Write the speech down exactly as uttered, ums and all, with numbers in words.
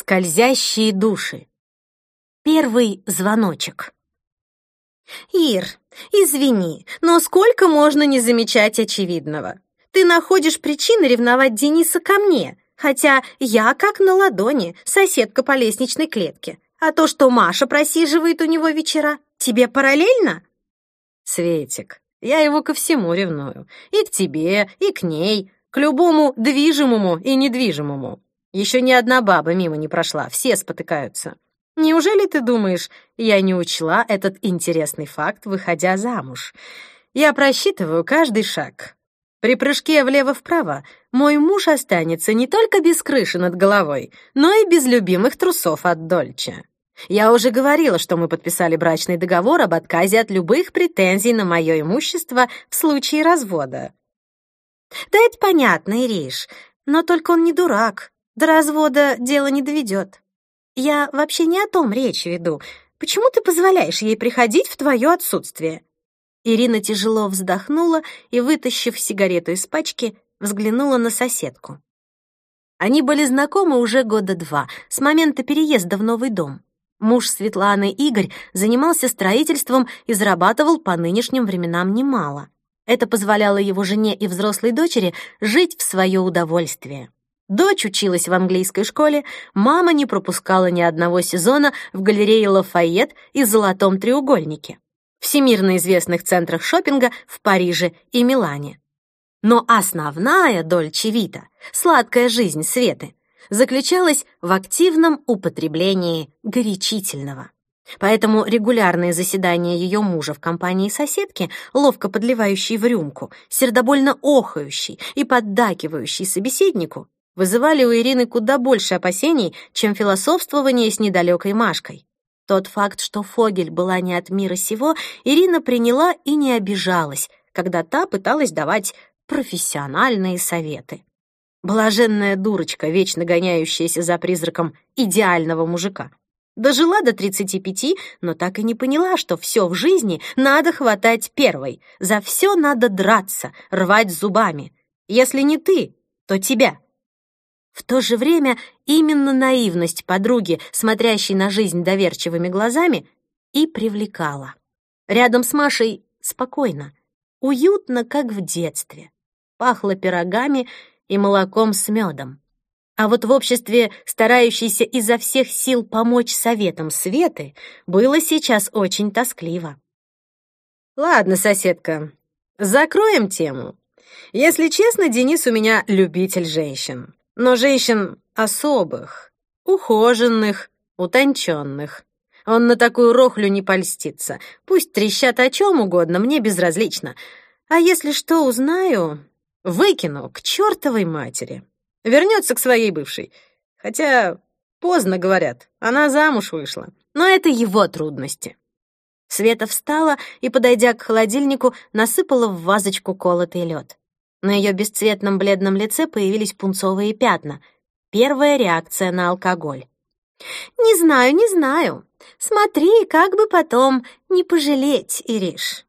Скользящие души. Первый звоночек. Ир, извини, но сколько можно не замечать очевидного? Ты находишь причины ревновать Дениса ко мне, хотя я как на ладони, соседка по лестничной клетке. А то, что Маша просиживает у него вечера, тебе параллельно? Светик, я его ко всему ревную. И к тебе, и к ней, к любому движимому и недвижимому. Еще ни одна баба мимо не прошла, все спотыкаются. Неужели ты думаешь, я не учла этот интересный факт, выходя замуж? Я просчитываю каждый шаг. При прыжке влево-вправо мой муж останется не только без крыши над головой, но и без любимых трусов от Дольче. Я уже говорила, что мы подписали брачный договор об отказе от любых претензий на мое имущество в случае развода. Да это понятно, Ириш, но только он не дурак. До развода дело не доведет. Я вообще не о том речь веду. Почему ты позволяешь ей приходить в твое отсутствие?» Ирина тяжело вздохнула и, вытащив сигарету из пачки, взглянула на соседку. Они были знакомы уже года два, с момента переезда в новый дом. Муж Светланы, Игорь, занимался строительством и зарабатывал по нынешним временам немало. Это позволяло его жене и взрослой дочери жить в свое удовольствие. Дочь училась в английской школе, мама не пропускала ни одного сезона в галерее Лафайет и Золотом треугольнике, всемирно известных центрах шопинга в Париже и Милане. Но основная Дольче Вита, сладкая жизнь Светы, заключалась в активном употреблении горячительного. Поэтому регулярные заседания ее мужа в компании соседки, ловко подливающей в рюмку, сердобольно охающей и поддакивающей собеседнику, вызывали у Ирины куда больше опасений, чем философствование с недалекой Машкой. Тот факт, что Фогель была не от мира сего, Ирина приняла и не обижалась, когда та пыталась давать профессиональные советы. Блаженная дурочка, вечно гоняющаяся за призраком идеального мужика. Дожила до тридцати пяти, но так и не поняла, что все в жизни надо хватать первой, за все надо драться, рвать зубами. Если не ты, то тебя. В то же время именно наивность подруги, смотрящей на жизнь доверчивыми глазами, и привлекала. Рядом с Машей спокойно, уютно, как в детстве. Пахло пирогами и молоком с медом. А вот в обществе, старающейся изо всех сил помочь советам Светы, было сейчас очень тоскливо. Ладно, соседка, закроем тему. Если честно, Денис у меня любитель женщин. Но женщин особых, ухоженных, утонченных. Он на такую рохлю не польстится. Пусть трещат о чем угодно, мне безразлично. А если что узнаю, выкину к чертовой матери. Вернется к своей бывшей. Хотя, поздно, говорят, она замуж вышла. Но это его трудности. Света встала и, подойдя к холодильнику, насыпала в вазочку колотый лед. На ее бесцветном бледном лице появились пунцовые пятна. Первая реакция на алкоголь. «Не знаю, не знаю. Смотри, как бы потом не пожалеть, Ириш».